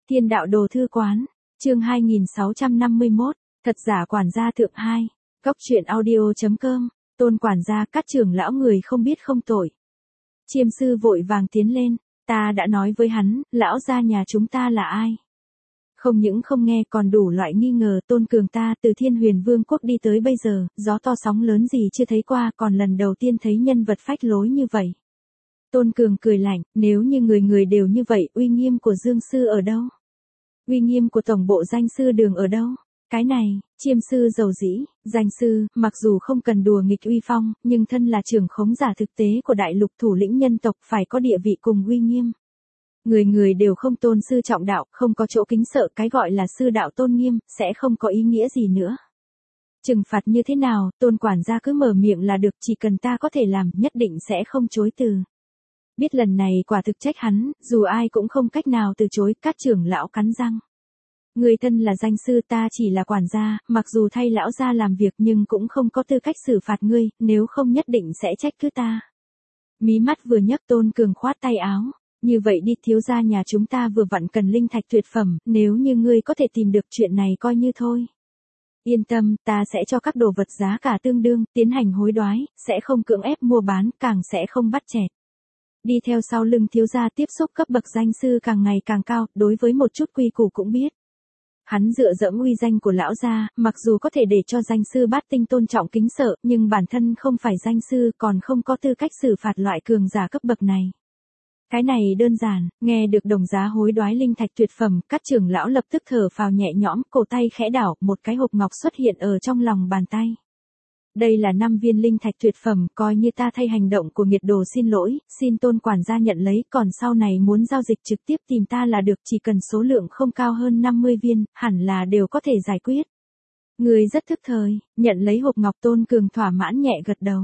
Thiên đạo đồ thư quán, chương 2651, thật giả quản gia thượng 2, góc truyện audio.com, Tôn quản gia các trưởng lão người không biết không tội. Chiêm sư vội vàng tiến lên, ta đã nói với hắn, lão gia nhà chúng ta là ai? Không những không nghe còn đủ loại nghi ngờ. Tôn Cường ta từ Thiên Huyền Vương quốc đi tới bây giờ, gió to sóng lớn gì chưa thấy qua, còn lần đầu tiên thấy nhân vật phách lối như vậy. Tôn Cường cười lạnh, nếu như người người đều như vậy, uy nghiêm của Dương sư ở đâu? Uy nghiêm của tổng bộ danh sư đường ở đâu? Cái này, Chiêm sư giàu dĩ, danh sư, mặc dù không cần đùa nghịch uy phong, nhưng thân là trưởng khống giả thực tế của đại lục thủ lĩnh nhân tộc phải có địa vị cùng uy nghiêm. Người người đều không tôn sư trọng đạo, không có chỗ kính sợ, cái gọi là sư đạo tôn nghiêm, sẽ không có ý nghĩa gì nữa. Trừng phạt như thế nào, Tôn quản gia cứ mở miệng là được, chỉ cần ta có thể làm, nhất định sẽ không chối từ. Biết lần này quả thực trách hắn, dù ai cũng không cách nào từ chối. Các trưởng lão cắn răng. Người thân là danh sư, ta chỉ là quản gia, mặc dù thay lão gia làm việc nhưng cũng không có tư cách xử phạt ngươi, nếu không nhất định sẽ trách cứ ta. Mí mắt vừa nhấc, Tôn Cường khoát tay áo. Như vậy đi, thiếu gia nhà chúng ta vừa vặn cần linh thạch tuyệt phẩm, nếu như ngươi có thể tìm được, chuyện này coi như thôi. Yên tâm, ta sẽ cho các đồ vật giá cả tương đương, tiến hành hối đoái, sẽ không cưỡng ép mua bán, càng sẽ không bắt chẹt. Đi theo sau lưng thiếu gia tiếp xúc cấp bậc danh sư càng ngày càng cao, đối với một chút quy củ cũng biết. Hắn dựa dẫm uy danh của lão gia, mặc dù có thể để cho danh sư bát tinh tôn trọng kính sợ, nhưng bản thân không phải danh sư, còn không có tư cách xử phạt loại cường giả cấp bậc này. Cái này đơn giản, nghe được đồng giá hối đoái linh thạch tuyệt phẩm, các trưởng lão lập tức thở phào nhẹ nhõm, cổ tay khẽ đảo, một cái hộp ngọc xuất hiện ở trong lòng bàn tay. Đây là 5 viên linh thạch tuyệt phẩm, coi như ta thay hành động của nghiệt đồ xin lỗi, xin Tôn quản gia nhận lấy, còn sau này muốn giao dịch trực tiếp tìm ta là được, chỉ cần số lượng không cao hơn 50 viên, hẳn là đều có thể giải quyết. Người rất thức thời, nhận lấy hộp ngọc. Tôn Cường thỏa mãn nhẹ gật đầu.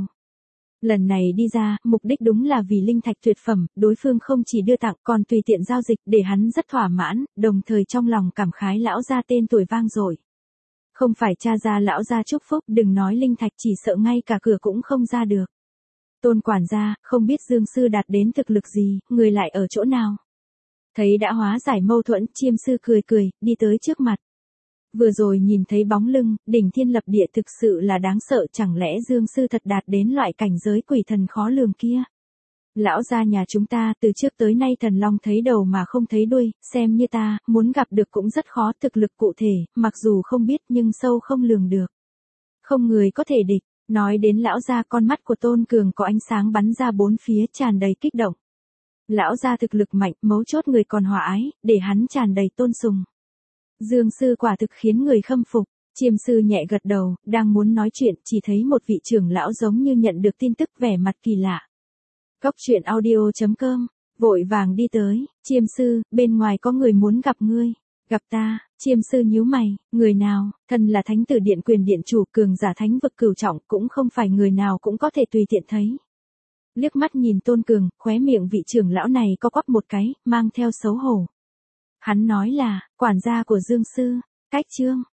Lần này đi ra, mục đích đúng là vì linh thạch tuyệt phẩm, đối phương không chỉ đưa tặng còn tùy tiện giao dịch, để hắn rất thỏa mãn, đồng thời trong lòng cảm khái lão gia tên tuổi vang dội. Không phải cha gia lão gia chúc phúc, đừng nói linh thạch, chỉ sợ ngay cả cửa cũng không ra được. Tôn quản gia, không biết Dương sư đạt đến thực lực gì, người lại ở chỗ nào? Thấy đã hóa giải mâu thuẫn, Chiêm sư cười cười, đi tới trước mặt. Vừa rồi nhìn thấy bóng lưng, đỉnh thiên lập địa thực sự là đáng sợ, chẳng lẽ Dương sư thật đạt đến loại cảnh giới quỷ thần khó lường kia? Lão gia nhà chúng ta từ trước tới nay thần long thấy đầu mà không thấy đuôi, xem như ta, muốn gặp được cũng rất khó, thực lực cụ thể, mặc dù không biết nhưng sâu không lường được. Không người có thể địch, nói đến lão gia, con mắt của Tôn Cường có ánh sáng bắn ra bốn phía, tràn đầy kích động. Lão gia thực lực mạnh, mấu chốt người còn hòa ái, để hắn tràn đầy tôn sùng. Dương sư quả thực khiến người khâm phục. Chiêm sư nhẹ gật đầu, đang muốn nói chuyện, chỉ thấy một vị trưởng lão giống như nhận được tin tức, vẻ mặt kỳ lạ. Góc truyện audio.com, vội vàng đi tới. Chiêm sư, bên ngoài có người muốn gặp ngươi. Gặp ta? Chiêm sư nhíu mày, người nào? Thân là thánh tử điện quyền điện chủ, cường giả thánh vực cửu trọng, cũng không phải người nào cũng có thể tùy tiện thấy. Liếc mắt nhìn Tôn Cường, khóe miệng vị trưởng lão này co quắp một cái, mang theo xấu hổ. Hắn nói là, quản gia của Dương sư. Cách chương